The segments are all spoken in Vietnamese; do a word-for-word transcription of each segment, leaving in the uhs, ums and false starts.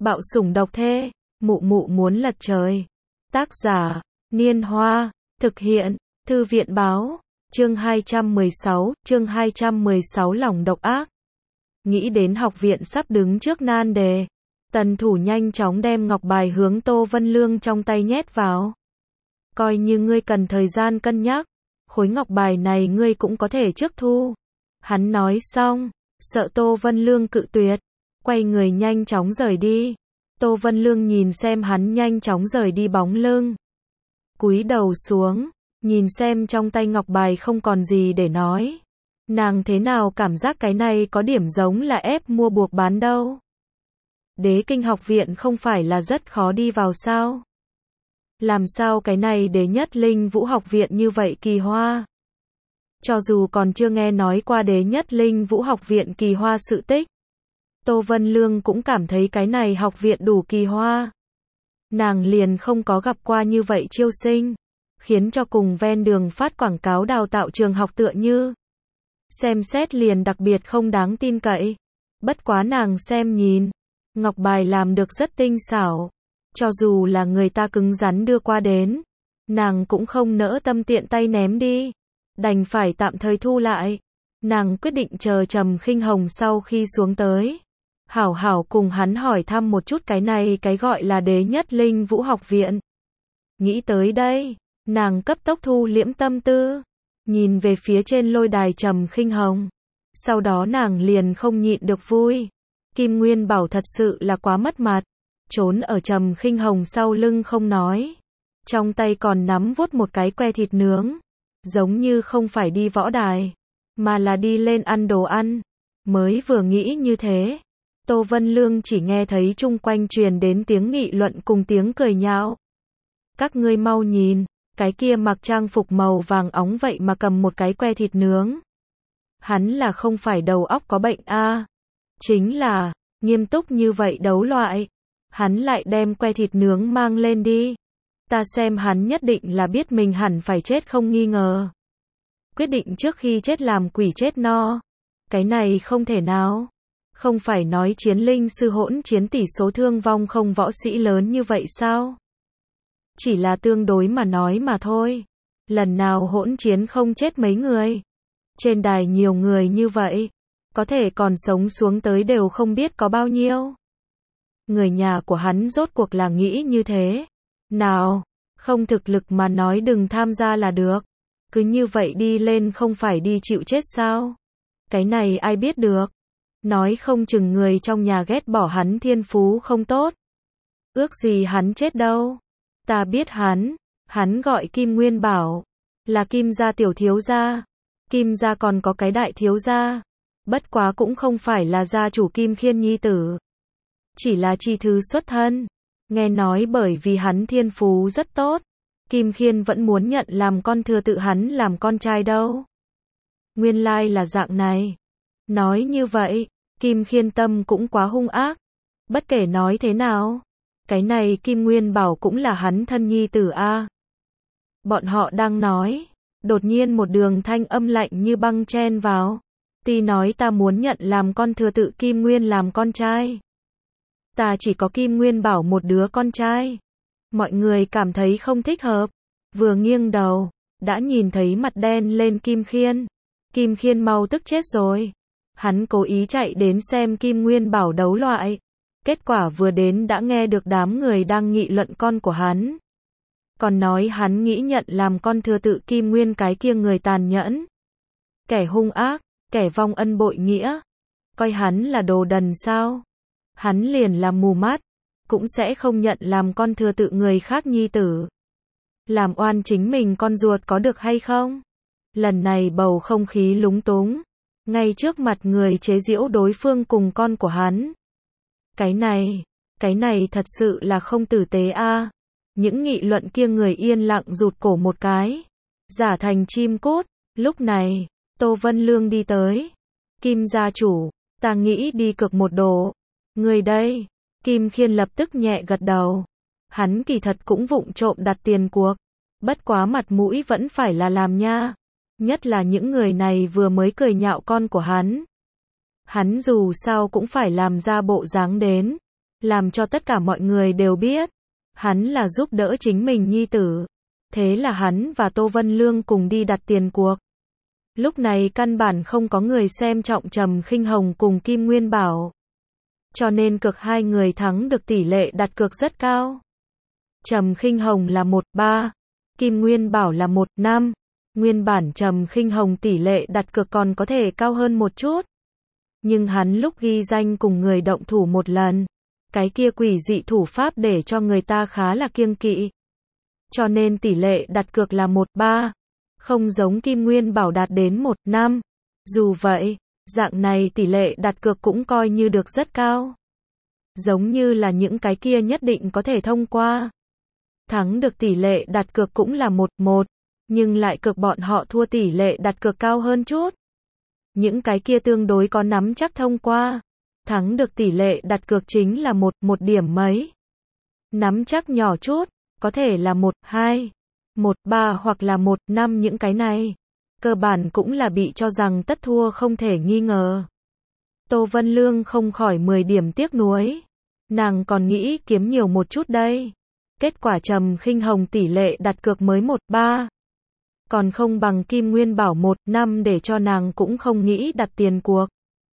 Bạo sủng độc thê, mụ mụ muốn lật trời. Tác giả, Niên Hoa, thực hiện, Thư viện báo, chương hai trăm mười sáu, chương hai trăm mười sáu lòng độc ác. Nghĩ đến học viện sắp đứng trước nan đề, Tần Thủ nhanh chóng đem ngọc bài hướng Tô Vân Lương trong tay nhét vào. Coi như ngươi cần thời gian cân nhắc, khối ngọc bài này ngươi cũng có thể trước thu. Hắn nói xong, sợ Tô Vân Lương cự tuyệt, quay người nhanh chóng rời đi. Tô Vân Lương nhìn xem hắn nhanh chóng rời đi bóng lưng, cúi đầu xuống, nhìn xem trong tay ngọc bài không còn gì để nói. Nàng thế nào cảm giác cái này có điểm giống là ép mua buộc bán đâu. Đế kinh học viện không phải là rất khó đi vào sao? Làm sao cái này đế nhất linh vũ học viện như vậy kỳ hoa? Cho dù còn chưa nghe nói qua đế nhất linh vũ học viện kỳ hoa sự tích, Tô Vân Lương cũng cảm thấy cái này học viện đủ kỳ hoa. Nàng liền không có gặp qua như vậy chiêu sinh, khiến cho cùng ven đường phát quảng cáo đào tạo trường học tựa như. Xem xét liền đặc biệt không đáng tin cậy. Bất quá nàng xem nhìn, ngọc bài làm được rất tinh xảo. Cho dù là người ta cứng rắn đưa qua đến, nàng cũng không nỡ tâm tiện tay ném đi, đành phải tạm thời thu lại. Nàng quyết định chờ Trầm Khinh Hồng sau khi xuống tới, hảo hảo cùng hắn hỏi thăm một chút cái này cái gọi là đế nhất linh vũ học viện. Nghĩ tới đây, nàng cấp tốc thu liễm tâm tư, nhìn về phía trên lôi đài Trầm Khinh Hồng. Sau đó nàng liền không nhịn được vui. Kim Nguyên Bảo thật sự là quá mất mặt, trốn ở Trầm Khinh Hồng sau lưng không nói, trong tay còn nắm vuốt một cái que thịt nướng, giống như không phải đi võ đài, mà là đi lên ăn đồ ăn. Mới vừa nghĩ như thế, Tô Vân Lương chỉ nghe thấy chung quanh truyền đến tiếng nghị luận cùng tiếng cười nhạo. Các ngươi mau nhìn, cái kia mặc trang phục màu vàng óng vậy mà cầm một cái que thịt nướng. Hắn là không phải đầu óc có bệnh a? À? Chính là, nghiêm túc như vậy đấu loại, hắn lại đem que thịt nướng mang lên đi. Ta xem hắn nhất định là biết mình hẳn phải chết không nghi ngờ. Quyết định trước khi chết làm quỷ chết no. Cái này không thể nào. Không phải nói chiến linh sư hỗn chiến tỷ số thương vong không võ sĩ lớn như vậy sao? Chỉ là tương đối mà nói mà thôi. Lần nào hỗn chiến không chết mấy người. Trên đài nhiều người như vậy, có thể còn sống xuống tới đều không biết có bao nhiêu. Người nhà của hắn rốt cuộc là nghĩ như thế. Nào, không thực lực mà nói đừng tham gia là được. Cứ như vậy đi lên không phải đi chịu chết sao? Cái này ai biết được. Nói không chừng người trong nhà ghét bỏ hắn thiên phú không tốt. Ước gì hắn chết đâu. Ta biết hắn, hắn gọi Kim Nguyên Bảo, là Kim gia tiểu thiếu gia. Kim gia còn có cái đại thiếu gia, bất quá cũng không phải là gia chủ Kim Khiên nhi tử, chỉ là chi thư xuất thân. Nghe nói bởi vì hắn thiên phú rất tốt, Kim Khiên vẫn muốn nhận làm con thừa tự hắn làm con trai đâu. Nguyên lai là dạng này. Nói như vậy, Kim Khiên tâm cũng quá hung ác. Bất kể nói thế nào, cái này Kim Nguyên Bảo cũng là hắn thân nhi tử a. Bọn họ đang nói, đột nhiên một đường thanh âm lạnh như băng chen vào. Ti nói ta muốn nhận làm con thừa tự Kim Nguyên làm con trai. Ta chỉ có Kim Nguyên Bảo một đứa con trai. Mọi người cảm thấy không thích hợp. Vừa nghiêng đầu, đã nhìn thấy mặt đen lên Kim Khiên. Kim Khiên mau tức chết rồi. Hắn cố ý chạy đến xem Kim Nguyên Bảo đấu loại. Kết quả vừa đến đã nghe được đám người đang nghị luận con của hắn. Còn nói hắn nghĩ nhận làm con thừa tự Kim Nguyên cái kia người tàn nhẫn. Kẻ hung ác, kẻ vong ân bội nghĩa. Coi hắn là đồ đần sao? Hắn liền là mù mắt, cũng sẽ không nhận làm con thừa tự người khác nhi tử. Làm oan chính mình con ruột có được hay không? Lần này bầu không khí lúng túng, ngay trước mặt người chế giễu đối phương cùng con của hắn. Cái này, cái này thật sự là không tử tế a. À. Những nghị luận kia người yên lặng rụt cổ một cái, giả thành chim cút. Lúc này, Tô Vân Lương đi tới. Kim gia chủ, ta nghĩ đi cược một đồ. Người đây, Kim Khiên lập tức nhẹ gật đầu. Hắn kỳ thật cũng vụng trộm đặt tiền cuộc. Bất quá mặt mũi vẫn phải là làm nha. Nhất là những người này vừa mới cười nhạo con của hắn. Hắn dù sao cũng phải làm ra bộ dáng đến. làm cho tất cả mọi người đều biết, hắn là giúp đỡ chính mình nhi tử. Thế là hắn và Tô Vân Lương cùng đi đặt tiền cuộc. Lúc này căn bản không có người xem trọng Trầm Khinh Hồng cùng Kim Nguyên Bảo. Cho nên cược hai người thắng được tỷ lệ đặt cược rất cao. Trầm Khinh Hồng là một ba, Kim Nguyên Bảo là một năm. Nguyên bản Trầm Khinh Hồng tỷ lệ đặt cược còn có thể cao hơn một chút. Nhưng hắn lúc ghi danh cùng người động thủ một lần, cái kia quỷ dị thủ pháp để cho người ta khá là kiêng kỵ. Cho nên tỷ lệ đặt cược là một ba, không giống Kim Nguyên Bảo đạt đến một năm. Dù vậy, dạng này tỷ lệ đặt cược cũng coi như được rất cao. Giống như là những cái kia nhất định có thể thông qua. Thắng được tỷ lệ đặt cược cũng là một một, nhưng lại cược bọn họ thua tỷ lệ đặt cược cao hơn chút. Những cái kia tương đối có nắm chắc thông qua. Thắng được tỷ lệ đặt cược chính là một, một điểm mấy. Nắm chắc nhỏ chút, có thể là một, hai, một, ba hoặc là một, năm những cái này. Cơ bản cũng là bị cho rằng tất thua không thể nghi ngờ. Tô Vân Lương không khỏi mười điểm tiếc nuối. Nàng còn nghĩ kiếm nhiều một chút đây. Kết quả Trầm Khinh Hồng tỷ lệ đặt cược mới một ba. Còn không bằng Kim Nguyên Bảo một năm để cho nàng cũng không nghĩ đặt tiền cuộc.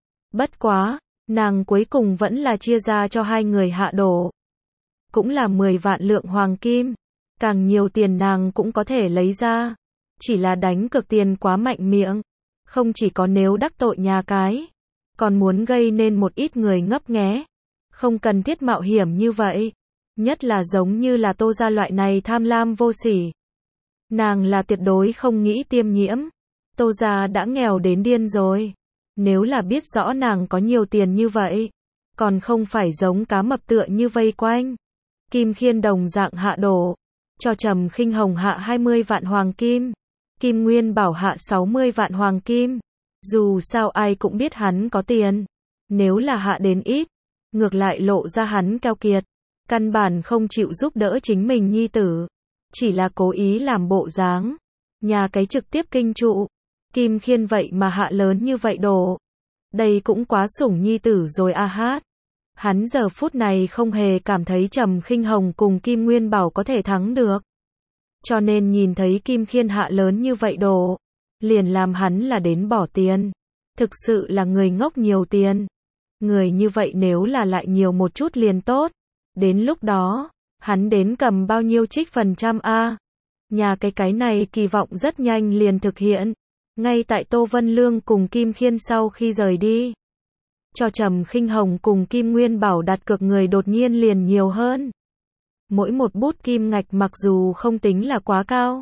Bất quá, nàng cuối cùng vẫn là chia ra cho hai người hạ đổ. Cũng là mười vạn lượng hoàng kim. Càng nhiều tiền nàng cũng có thể lấy ra. Chỉ là đánh cược tiền quá mạnh miệng. Không chỉ có nếu đắc tội nhà cái, còn muốn gây nên một ít người ngấp nghé. Không cần thiết mạo hiểm như vậy. Nhất là giống như là Tô gia loại này tham lam vô sỉ. Nàng là tuyệt đối không nghĩ tiêm nhiễm. Tô gia đã nghèo đến điên rồi. Nếu là biết rõ nàng có nhiều tiền như vậy, còn không phải giống cá mập tựa như vây quanh. Kim Khiên đồng dạng hạ đổ. Cho Trầm Khinh Hồng hạ hai mươi vạn hoàng kim. Kim Nguyên Bảo hạ sáu mươi vạn hoàng kim. Dù sao ai cũng biết hắn có tiền. Nếu là hạ đến ít, ngược lại lộ ra hắn keo kiệt. Căn bản không chịu giúp đỡ chính mình nhi tử. Chỉ là cố ý làm bộ dáng. Nhà cái trực tiếp kinh trụ. Kim Khiên vậy mà hạ lớn như vậy đồ. Đây cũng quá sủng nhi tử rồi a hát. Hắn giờ phút này không hề cảm thấy Trầm Khinh Hồng cùng Kim Nguyên Bảo có thể thắng được. Cho nên nhìn thấy Kim Khiên hạ lớn như vậy đồ, liền làm hắn là đến bỏ tiền. Thực sự là người ngốc nhiều tiền. Người như vậy nếu là lại nhiều một chút liền tốt. Đến lúc đó, hắn đến cầm bao nhiêu trích phần trăm a? Nhà cái cái này kỳ vọng rất nhanh liền thực hiện. Ngay tại Tô Vân Lương cùng Kim Khiên sau khi rời đi, cho Trầm Khinh Hồng cùng Kim Nguyên Bảo đặt cược người đột nhiên liền nhiều hơn. Mỗi một bút kim ngạch mặc dù không tính là quá cao,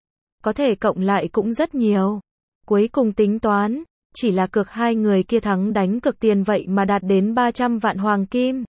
có thể cộng lại cũng rất nhiều. Cuối cùng tính toán, chỉ là cược hai người kia thắng đánh cược tiền vậy mà đạt đến ba trăm vạn hoàng kim.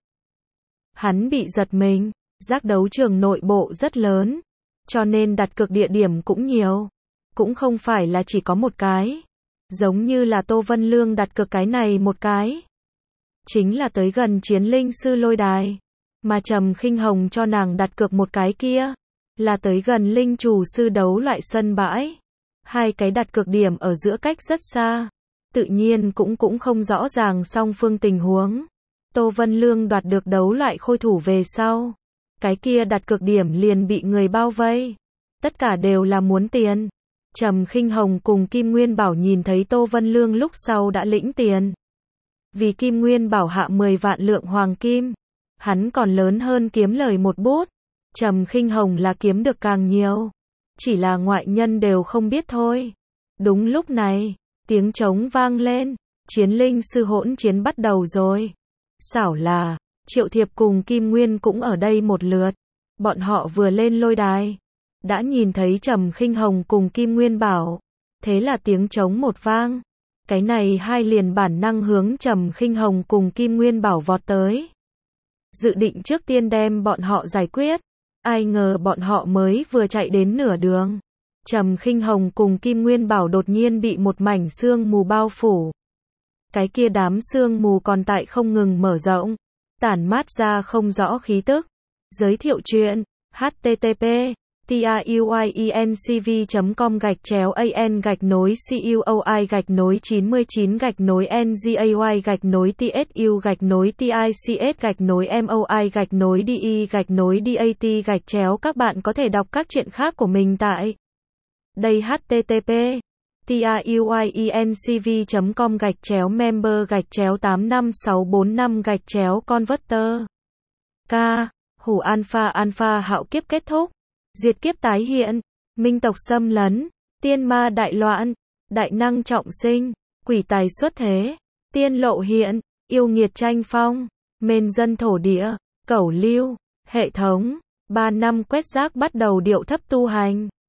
Hắn bị giật mình, giác đấu trường nội bộ rất lớn, cho nên đặt cược địa điểm cũng nhiều. Cũng không phải là chỉ có một cái. Giống như là Tô Vân Lương đặt cược cái này một cái. Chính là tới gần Chiến Linh Sư lôi đài. Mà Trầm Khinh Hồng cho nàng đặt cược một cái kia. Là tới gần Linh Chủ Sư đấu loại sân bãi. Hai cái đặt cược điểm ở giữa cách rất xa. Tự nhiên cũng cũng không rõ ràng song phương tình huống. Tô Vân Lương đoạt được đấu loại khôi thủ về sau. Cái kia đặt cược điểm liền bị người bao vây. Tất cả đều là muốn tiền. Trầm Khinh Hồng cùng Kim Nguyên Bảo nhìn thấy Tô Vân Lương lúc sau đã lĩnh tiền. Vì Kim Nguyên Bảo hạ mười vạn lượng hoàng kim, hắn còn lớn hơn kiếm lời một bút. Trầm Khinh Hồng là kiếm được càng nhiều, chỉ là ngoại nhân đều không biết thôi. Đúng lúc này, tiếng trống vang lên, Chiến Linh Sư hỗn chiến bắt đầu rồi. Xảo là, Triệu Thiệp cùng Kim Nguyên cũng ở đây một lượt. Bọn họ vừa lên lôi đài, đã nhìn thấy Trầm Khinh Hồng cùng Kim Nguyên Bảo. Thế là tiếng trống một vang. Cái này hai liền bản năng hướng Trầm Khinh Hồng cùng Kim Nguyên Bảo vọt tới. Dự định trước tiên đem bọn họ giải quyết. Ai ngờ bọn họ mới vừa chạy đến nửa đường. Trầm Khinh Hồng cùng Kim Nguyên Bảo đột nhiên bị một mảnh sương mù bao phủ. Cái kia đám sương mù còn tại không ngừng mở rộng, tản mát ra không rõ khí tức. Giới thiệu chuyện, H T T P tiuyiencv.com gạch chéo an gạch nối cuoi gạch nối chín mươi chín gạch nối ngay gạch nối tsu gạch nối tics gạch nối moi gạch nối de gạch nối dat gạch chéo. Các bạn có thể đọc các chuyện khác của mình tại đây. http tiuyiencv.com gạch chéo member gạch chéo tám năm sáu bốn năm gạch chéo converter. K. Hủ alpha alpha hạo kiếp kết thúc. Diệt kiếp tái hiện. Minh tộc xâm lấn. Tiên ma đại loạn. Đại năng trọng sinh. Quỷ tài xuất thế. Tiên lộ hiện. Yêu nghiệt tranh phong. Mền dân thổ địa. Cẩu lưu. Hệ thống. Ba năm quét rác bắt đầu điệu thấp tu hành.